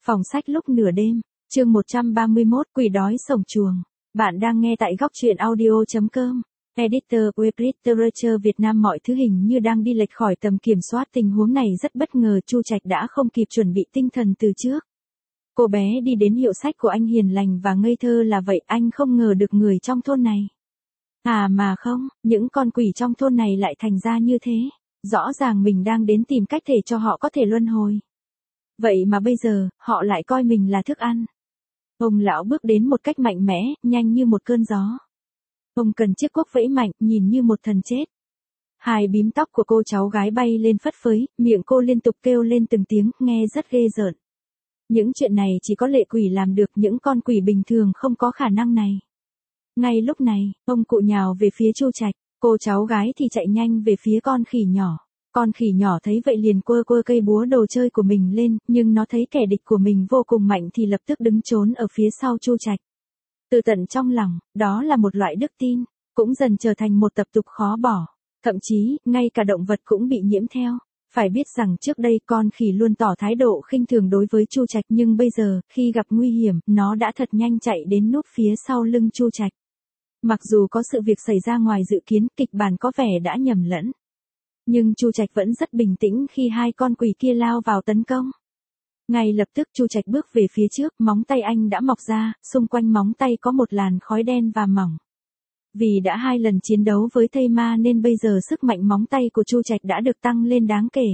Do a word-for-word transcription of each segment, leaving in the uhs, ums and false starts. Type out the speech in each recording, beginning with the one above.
Phòng sách lúc nửa đêm, chương một trăm ba mươi mốt, quỷ đói sổng chuồng. Bạn đang nghe tại góc truyện audio chấm com. Editor Web Literature Việt Nam. Mọi thứ hình như đang đi lệch khỏi tầm kiểm soát. Tình huống này rất bất ngờ. Chu Trạch đã không kịp chuẩn bị tinh thần từ trước. Cô bé đi đến hiệu sách của anh hiền lành và ngây thơ là vậy. Anh không ngờ được người trong thôn này. À mà không, những con quỷ trong thôn này lại thành ra như thế. Rõ ràng mình đang đến tìm cách để cho họ có thể luân hồi. Vậy mà bây giờ, họ lại coi mình là thức ăn. Ông lão bước đến một cách mạnh mẽ, nhanh như một cơn gió. Ông cần chiếc cuốc vẫy mạnh, nhìn như một thần chết. Hai bím tóc của cô cháu gái bay lên phất phới, miệng cô liên tục kêu lên từng tiếng, nghe rất ghê rợn. Những chuyện này chỉ có lệ quỷ làm được, những con quỷ bình thường không có khả năng này. Ngay lúc này, ông cụ nhào về phía Chu Trạch, cô cháu gái thì chạy nhanh về phía con khỉ nhỏ. Con khỉ nhỏ thấy vậy liền quơ quơ cây búa đồ chơi của mình lên, nhưng nó thấy kẻ địch của mình vô cùng mạnh thì lập tức đứng trốn ở phía sau Chu Trạch. Từ tận trong lòng, đó là một loại đức tin, cũng dần trở thành một tập tục khó bỏ. Thậm chí, ngay cả động vật cũng bị nhiễm theo. Phải biết rằng trước đây con khỉ luôn tỏ thái độ khinh thường đối với Chu Trạch, nhưng bây giờ, khi gặp nguy hiểm, nó đã thật nhanh chạy đến núp phía sau lưng Chu Trạch. Mặc dù có sự việc xảy ra ngoài dự kiến, kịch bản có vẻ đã nhầm lẫn. Nhưng Chu Trạch vẫn rất bình tĩnh khi hai con quỷ kia lao vào tấn công. Ngay lập tức Chu Trạch bước về phía trước, móng tay anh đã mọc ra, xung quanh móng tay có một làn khói đen và mỏng. Vì đã hai lần chiến đấu với thây ma nên bây giờ sức mạnh móng tay của Chu Trạch đã được tăng lên đáng kể.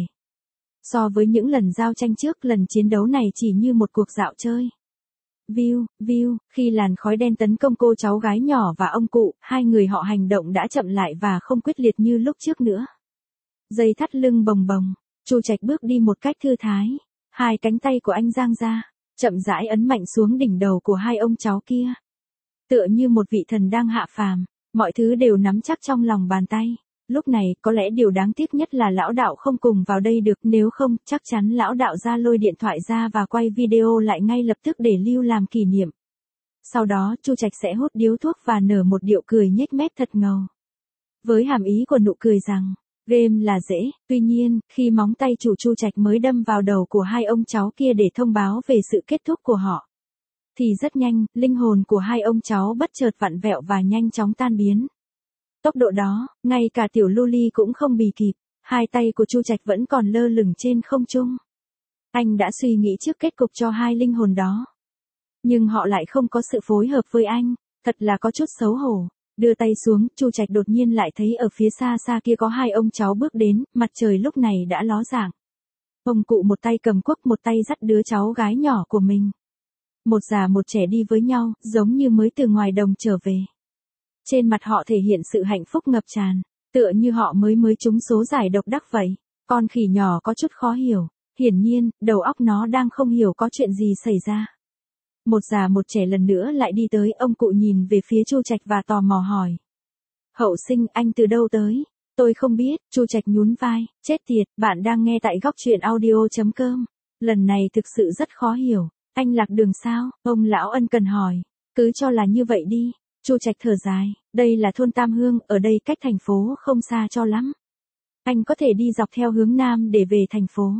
So với những lần giao tranh trước, lần chiến đấu này chỉ như một cuộc dạo chơi. View, view, khi làn khói đen tấn công cô cháu gái nhỏ và ông cụ, hai người họ hành động đã chậm lại và không quyết liệt như lúc trước nữa. Dây thắt lưng bồng bồng, Chu Trạch bước đi một cách thư thái, hai cánh tay của anh dang ra, chậm rãi ấn mạnh xuống đỉnh đầu của hai ông cháu kia. Tựa như một vị thần đang hạ phàm, mọi thứ đều nắm chắc trong lòng bàn tay. Lúc này, có lẽ điều đáng tiếc nhất là lão đạo không cùng vào đây được, nếu không, chắc chắn lão đạo ra lôi điện thoại ra và quay video lại ngay lập tức để lưu làm kỷ niệm. Sau đó, Chu Trạch sẽ hút điếu thuốc và nở một điệu cười nhếch mép thật ngầu. Với hàm ý của nụ cười rằng, game là dễ, tuy nhiên, khi móng tay chủ Chu Trạch mới đâm vào đầu của hai ông cháu kia để thông báo về sự kết thúc của họ. Thì rất nhanh, linh hồn của hai ông cháu bất chợt vặn vẹo và nhanh chóng tan biến. Tốc độ đó, ngay cả tiểu Luli cũng không bì kịp, hai tay của Chu Trạch vẫn còn lơ lửng trên không trung. Anh đã suy nghĩ trước kết cục cho hai linh hồn đó. Nhưng họ lại không có sự phối hợp với anh, thật là có chút xấu hổ. Đưa tay xuống, Chu Trạch đột nhiên lại thấy ở phía xa xa kia có hai ông cháu bước đến, mặt trời lúc này đã ló dạng. Ông cụ một tay cầm cuốc, một tay dắt đứa cháu gái nhỏ của mình. Một già một trẻ đi với nhau, giống như mới từ ngoài đồng trở về. Trên mặt họ thể hiện sự hạnh phúc ngập tràn, tựa như họ mới mới trúng số giải độc đắc vậy. Con khỉ nhỏ có chút khó hiểu, hiển nhiên, đầu óc nó đang không hiểu có chuyện gì xảy ra. Một già một trẻ lần nữa lại đi tới, ông cụ nhìn về phía Chu Trạch và tò mò hỏi. Hậu sinh, anh từ đâu tới? Tôi không biết, Chu Trạch nhún vai, chết tiệt, bạn đang nghe tại góc truyện audio chấm com. Lần này thực sự rất khó hiểu, anh lạc đường sao? Ông lão ân cần hỏi, cứ cho là như vậy đi. Chu Trạch thở dài, đây là thôn Tam Hương, ở đây cách thành phố không xa cho lắm. Anh có thể đi dọc theo hướng Nam để về thành phố.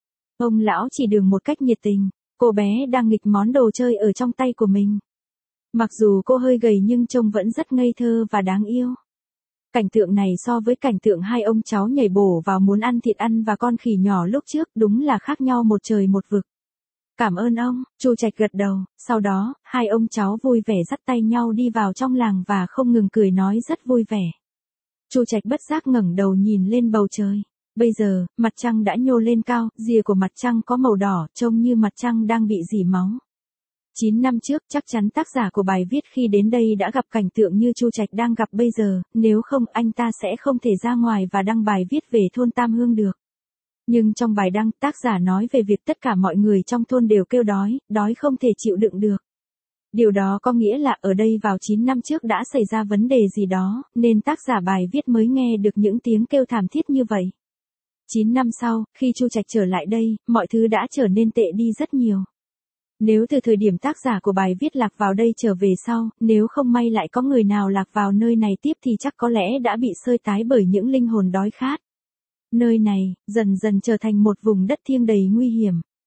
Ông lão chỉ đường một cách nhiệt tình. Cô bé đang nghịch món đồ chơi ở trong tay của mình. Mặc dù cô hơi gầy nhưng trông vẫn rất ngây thơ và đáng yêu. Cảnh tượng này so với cảnh tượng hai ông cháu nhảy bổ vào muốn ăn thịt ăn và con khỉ nhỏ lúc trước đúng là khác nhau một trời một vực. Cảm ơn ông, Chu Trạch gật đầu, sau đó, hai ông cháu vui vẻ dắt tay nhau đi vào trong làng và không ngừng cười nói rất vui vẻ. Chu Trạch bất giác ngẩng đầu nhìn lên bầu trời. Bây giờ, mặt trăng đã nhô lên cao, rìa của mặt trăng có màu đỏ, trông như mặt trăng đang bị rỉ máu. chín năm trước, chắc chắn tác giả của bài viết khi đến đây đã gặp cảnh tượng như Chu Trạch đang gặp bây giờ, nếu không anh ta sẽ không thể ra ngoài và đăng bài viết về thôn Tam Hương được. Nhưng trong bài đăng, tác giả nói về việc tất cả mọi người trong thôn đều kêu đói, đói không thể chịu đựng được. Điều đó có nghĩa là ở đây vào chín năm trước đã xảy ra vấn đề gì đó, nên tác giả bài viết mới nghe được những tiếng kêu thảm thiết như vậy. chín năm sau, khi Chu Trạch trở lại đây, mọi thứ đã trở nên tệ đi rất nhiều. Nếu từ thời điểm tác giả của bài viết lạc vào đây trở về sau, nếu không may lại có người nào lạc vào nơi này tiếp thì chắc có lẽ đã bị sơi tái bởi những linh hồn đói khát. Nơi này, dần dần trở thành một vùng đất thiêng đầy nguy hiểm.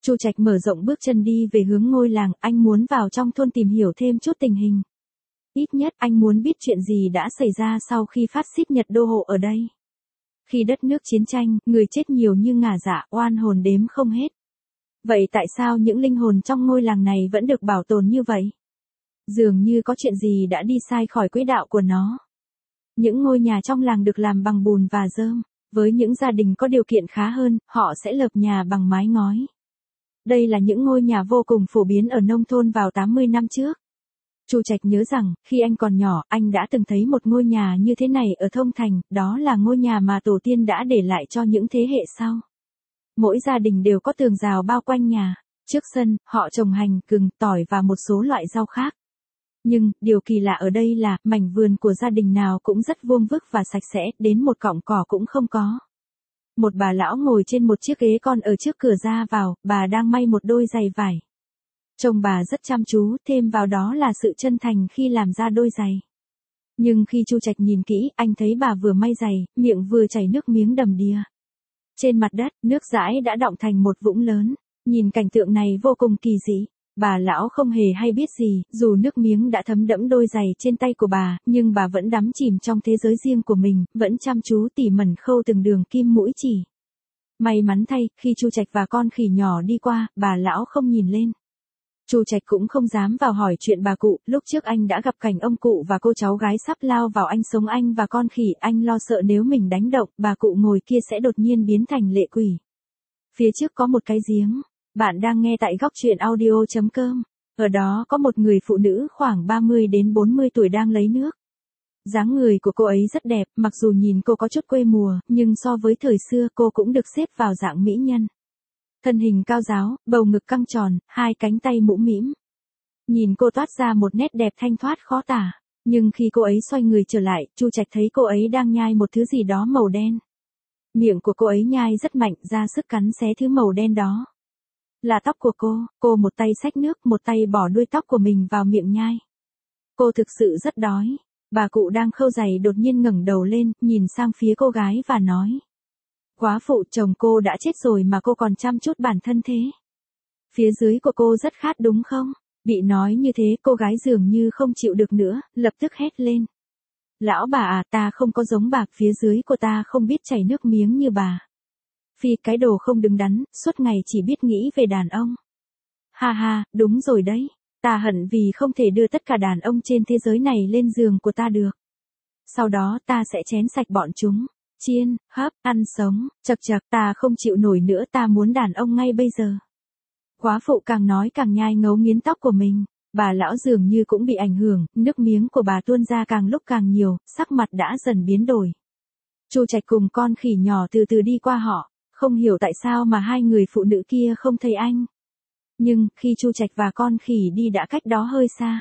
Chu Trạch mở rộng bước chân đi về hướng ngôi làng, anh muốn vào trong thôn tìm hiểu thêm chút tình hình. Ít nhất anh muốn biết chuyện gì đã xảy ra sau khi phát xít Nhật đô hộ ở đây. Khi đất nước chiến tranh, người chết nhiều như ngả dạ, oan hồn đếm không hết. Vậy tại sao những linh hồn trong ngôi làng này vẫn được bảo tồn như vậy? Dường như có chuyện gì đã đi sai khỏi quỹ đạo của nó. Những ngôi nhà trong làng được làm bằng bùn và rơm. Với những gia đình có điều kiện khá hơn, họ sẽ lợp nhà bằng mái ngói. Đây là những ngôi nhà vô cùng phổ biến ở nông thôn vào tám mươi năm trước. Chu Trạch nhớ rằng, khi anh còn nhỏ, anh đã từng thấy một ngôi nhà như thế này ở Thông Thành, đó là ngôi nhà mà tổ tiên đã để lại cho những thế hệ sau. Mỗi gia đình đều có tường rào bao quanh nhà, trước sân, họ trồng hành, gừng, tỏi và một số loại rau khác. Nhưng, điều kỳ lạ ở đây là, mảnh vườn của gia đình nào cũng rất vuông vức và sạch sẽ, đến một cọng cỏ cũng không có. Một bà lão ngồi trên một chiếc ghế con ở trước cửa ra vào, bà đang may một đôi giày vải. Trông bà rất chăm chú, thêm vào đó là sự chân thành khi làm ra đôi giày. Nhưng khi Chu Trạch nhìn kỹ, anh thấy bà vừa may giày, miệng vừa chảy nước miếng đầm đìa. Trên mặt đất, nước dãi đã đọng thành một vũng lớn. Nhìn cảnh tượng này vô cùng kỳ dị. Bà lão không hề hay biết gì, dù nước miếng đã thấm đẫm đôi giày trên tay của bà, nhưng bà vẫn đắm chìm trong thế giới riêng của mình, vẫn chăm chú tỉ mẩn khâu từng đường kim mũi chỉ. May mắn thay, khi Chu Trạch và con khỉ nhỏ đi qua, bà lão không nhìn lên. Chu Trạch cũng không dám vào hỏi chuyện bà cụ, lúc trước anh đã gặp cảnh ông cụ và cô cháu gái sắp lao vào anh sống anh và con khỉ, anh lo sợ nếu mình đánh động, bà cụ ngồi kia sẽ đột nhiên biến thành lệ quỷ. Phía trước có một cái giếng. Bạn đang nghe tại góc truyện audio chấm com. Ở đó có một người phụ nữ khoảng ba mươi đến bốn mươi tuổi đang lấy nước. Dáng người của cô ấy rất đẹp, mặc dù nhìn cô có chút quê mùa, nhưng so với thời xưa cô cũng được xếp vào dạng mỹ nhân. Thân hình cao ráo, bầu ngực căng tròn, hai cánh tay mũm mĩm. Nhìn cô toát ra một nét đẹp thanh thoát khó tả. Nhưng khi cô ấy xoay người trở lại, Chu Trạch thấy cô ấy đang nhai một thứ gì đó màu đen. Miệng của cô ấy nhai rất mạnh, ra sức cắn xé thứ màu đen đó. Là tóc của cô, cô một tay xách nước, một tay bỏ đuôi tóc của mình vào miệng nhai. Cô thực sự rất đói. Bà cụ đang khâu giày đột nhiên ngẩng đầu lên, nhìn sang phía cô gái và nói. Quá phụ, chồng cô đã chết rồi mà cô còn chăm chút bản thân thế. Phía dưới của cô rất khát đúng không? Bị nói như thế, cô gái dường như không chịu được nữa, lập tức hét lên. Lão bà à, ta không có giống bà, phía dưới của ta không biết chảy nước miếng như bà. Phi, cái đồ không đứng đắn, suốt ngày chỉ biết nghĩ về đàn ông. Ha ha, đúng rồi đấy. Ta hận vì không thể đưa tất cả đàn ông trên thế giới này lên giường của ta được. Sau đó ta sẽ chén sạch bọn chúng. Chiên, hấp, ăn sống, chật chật, ta không chịu nổi nữa, ta muốn đàn ông ngay bây giờ. Quá phụ càng nói càng nhai ngấu nghiến tóc của mình. Bà lão dường như cũng bị ảnh hưởng, nước miếng của bà tuôn ra càng lúc càng nhiều, sắc mặt đã dần biến đổi. Chu Trạch cùng con khỉ nhỏ từ từ đi qua họ. Không hiểu tại sao mà hai người phụ nữ kia không thấy anh. Nhưng, khi Chu Trạch và con khỉ đi đã cách đó hơi xa.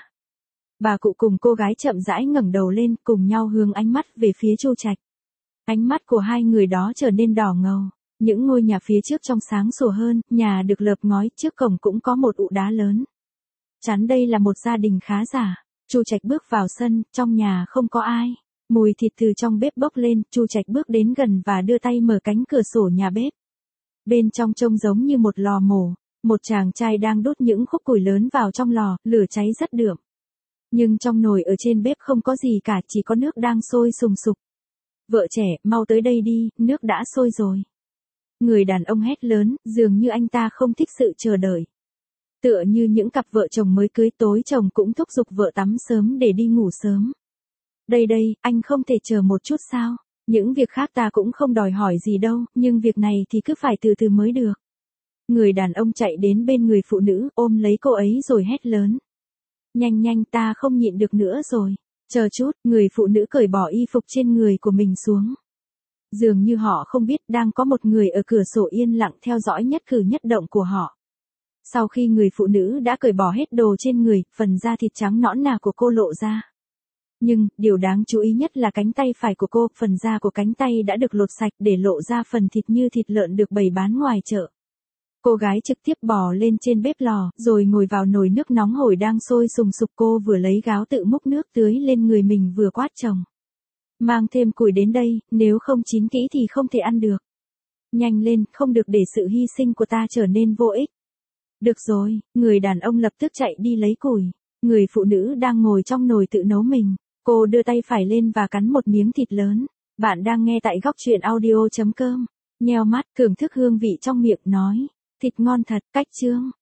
Bà cụ cùng cô gái chậm rãi ngẩng đầu lên, cùng nhau hướng ánh mắt về phía Chu Trạch. Ánh mắt của hai người đó trở nên đỏ ngầu. Những ngôi nhà phía trước trong sáng sủa hơn, nhà được lợp ngói, trước cổng cũng có một ụ đá lớn. Chắn đây là một gia đình khá giả. Chu Trạch bước vào sân, trong nhà không có ai. Mùi thịt từ trong bếp bốc lên, Chu Trạch bước đến gần và đưa tay mở cánh cửa sổ nhà bếp. Bên trong trông giống như một lò mổ, một chàng trai đang đốt những khúc củi lớn vào trong lò, lửa cháy rất đượm. Nhưng trong nồi ở trên bếp không có gì cả, chỉ có nước đang sôi sùng sục. Vợ trẻ, mau tới đây đi, nước đã sôi rồi. Người đàn ông hét lớn, dường như anh ta không thích sự chờ đợi. Tựa như những cặp vợ chồng mới cưới, tối chồng cũng thúc giục vợ tắm sớm để đi ngủ sớm. Đây đây, anh không thể chờ một chút sao? Những việc khác ta cũng không đòi hỏi gì đâu, nhưng việc này thì cứ phải từ từ mới được. Người đàn ông chạy đến bên người phụ nữ, ôm lấy cô ấy rồi hét lớn. Nhanh nhanh, ta không nhịn được nữa rồi. Chờ chút, người phụ nữ cởi bỏ y phục trên người của mình xuống. Dường như họ không biết đang có một người ở cửa sổ yên lặng theo dõi nhất cử nhất động của họ. Sau khi người phụ nữ đã cởi bỏ hết đồ trên người, phần da thịt trắng nõn nà của cô lộ ra. Nhưng, điều đáng chú ý nhất là cánh tay phải của cô, phần da của cánh tay đã được lột sạch để lộ ra phần thịt như thịt lợn được bày bán ngoài chợ. Cô gái trực tiếp bò lên trên bếp lò, rồi ngồi vào nồi nước nóng hổi đang sôi sùng sục, cô vừa lấy gáo tự múc nước tưới lên người mình vừa quát chồng. Mang thêm củi đến đây, nếu không chín kỹ thì không thể ăn được. Nhanh lên, không được để sự hy sinh của ta trở nên vô ích. Được rồi, người đàn ông lập tức chạy đi lấy củi. Người phụ nữ đang ngồi trong nồi tự nấu mình. Cô đưa tay phải lên và cắn một miếng thịt lớn. Bạn đang nghe tại góc truyện audio chấm com. Nheo mắt, thưởng thức hương vị trong miệng nói. Thịt ngon thật, cách chương.